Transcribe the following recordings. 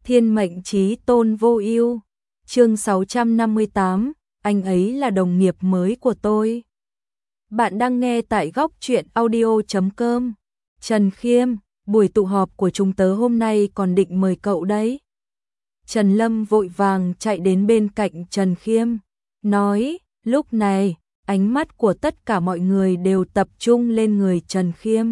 Thiên mệnh chí tôn vô ưu. Chương 658, anh ấy là đồng nghiệp mới của tôi. Bạn đang nghe tại góc truyện audio.com. Trần Khiêm, buổi tụ họp của chúng tớ hôm nay còn định mời cậu đấy. Trần Lâm vội vàng chạy đến bên cạnh Trần Khiêm, nói, lúc này, ánh mắt của tất cả mọi người đều tập trung lên người Trần Khiêm.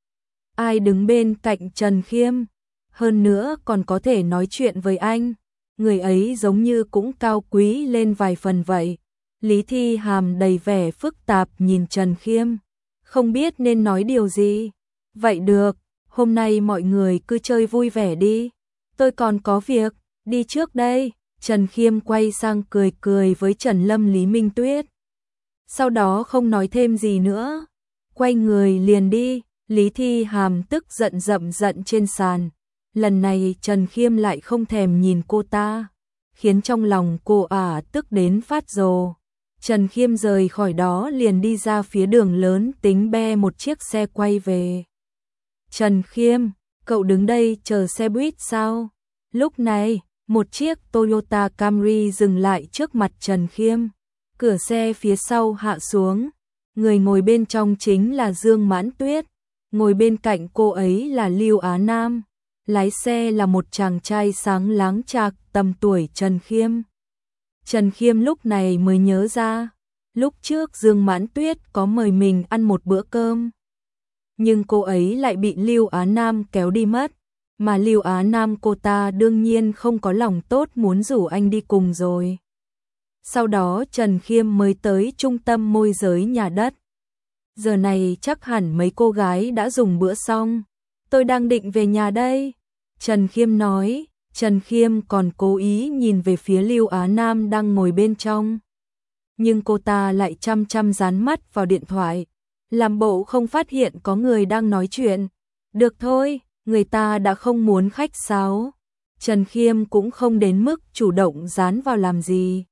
Ai đứng bên cạnh Trần Khiêm, hơn nữa còn có thể nói chuyện với anh, người ấy giống như cũng cao quý lên vài phần vậy. Lý Thi Hàm đầy vẻ phức tạp nhìn Trần Khiêm, không biết nên nói điều gì. Vậy được, hôm nay mọi người cứ chơi vui vẻ đi, tôi còn có việc, đi trước đây. Trần Khiêm quay sang cười cười với Trần Lâm Lý Minh Tuyết. Sau đó không nói thêm gì nữa, quay người liền đi. Lý Thi Hàm tức giận rậm giận trên sàn. Lần này Trần Khiêm lại không thèm nhìn cô ta, khiến trong lòng cô tức đến phát rồ. Trần Khiêm rời khỏi đó liền đi ra phía đường lớn tính be một chiếc xe quay về. Trần Khiêm, cậu đứng đây chờ xe buýt sao? Lúc này, một chiếc Toyota Camry dừng lại trước mặt Trần Khiêm. Cửa xe phía sau hạ xuống. Người ngồi bên trong chính là Dương Mãn Tuyết. Ngồi bên cạnh cô ấy là Lưu Á Nam. Lái xe là một chàng trai sáng láng chạc tầm tuổi Trần Khiêm. Trần Khiêm lúc này mới nhớ ra, lúc trước Dương Mãn Tuyết có mời mình ăn một bữa cơm. Nhưng cô ấy lại bị Lưu Á Nam kéo đi mất, mà Lưu Á Nam cô ta đương nhiên không có lòng tốt muốn rủ anh đi cùng rồi. Sau đó Trần Khiêm mới tới trung tâm môi giới nhà đất. Giờ này chắc hẳn mấy cô gái đã dùng bữa xong. Tôi đang định về nhà đây. Trần Khiêm nói. Trần Khiêm còn cố ý nhìn về phía Lưu Á Nam đang ngồi bên trong. Nhưng cô ta lại chăm chăm dán mắt vào điện thoại, làm bộ không phát hiện có người đang nói chuyện. Được thôi, người ta đã không muốn khách sáo. Trần Khiêm cũng không đến mức chủ động dán vào làm gì.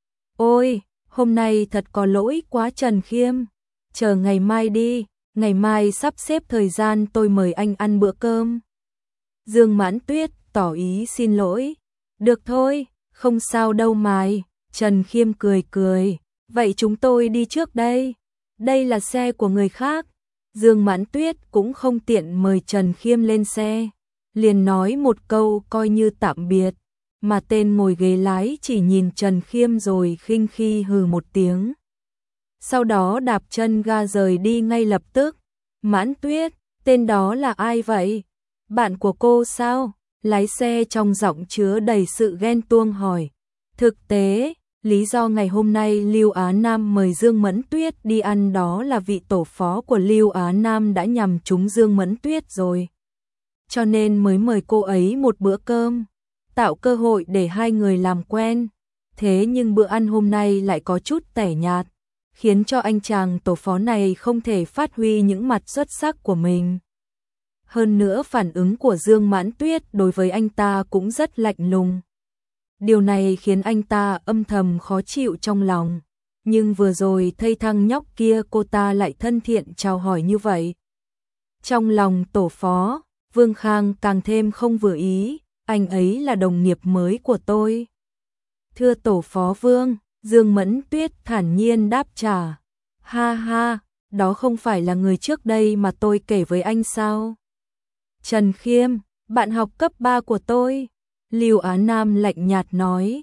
Ôi, hôm nay thật có lỗi quá Trần Khiêm. Chờ ngày mai đi, ngày mai sắp xếp thời gian tôi mời anh ăn bữa cơm. Dương Mãn Tuyết tỏ ý xin lỗi. Được thôi, không sao đâu mày. Trần Khiêm cười cười. Vậy chúng tôi đi trước đây. Đây là xe của người khác. Dương Mãn Tuyết cũng không tiện mời Trần Khiêm lên xe. Liền nói một câu coi như tạm biệt. Mà tên ngồi ghế lái chỉ nhìn Trần Khiêm rồi khinh khi hừ một tiếng. Sau đó đạp chân ga rời đi ngay lập tức. Mãn Tuyết, tên đó là ai vậy? Bạn của cô sao? Lái xe trong giọng chứa đầy sự ghen tuông hỏi. Thực tế, lý do ngày hôm nay Lưu Á Nam mời Dương Mẫn Tuyết đi ăn đó là vị tổ phó của Lưu Á Nam đã nhằm trúng Dương Mẫn Tuyết rồi. Cho nên mới mời cô ấy một bữa cơm, tạo cơ hội để hai người làm quen. Thế nhưng bữa ăn hôm nay lại có chút tẻ nhạt, khiến cho anh chàng tổ phó này không thể phát huy những mặt xuất sắc của mình. Hơn nữa phản ứng của Dương Mãn Tuyết đối với anh ta cũng rất lạnh lùng. Điều này khiến anh ta âm thầm khó chịu trong lòng. Nhưng vừa rồi thấy thằng nhóc kia cô ta lại thân thiện chào hỏi như vậy. Trong lòng tổ phó, Vương Khang càng thêm không vừa ý, anh ấy là đồng nghiệp mới của tôi. Thưa tổ phó Vương, Dương Mẫn Tuyết thản nhiên đáp trả. Ha ha, đó không phải là người trước đây mà tôi kể với anh sao? Trần Khiêm, bạn học cấp 3 của tôi. Lưu Á Nam lạnh nhạt nói.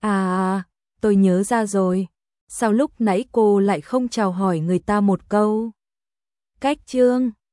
Tôi nhớ ra rồi. Sao lúc nãy cô lại không chào hỏi người ta một câu? Cách chương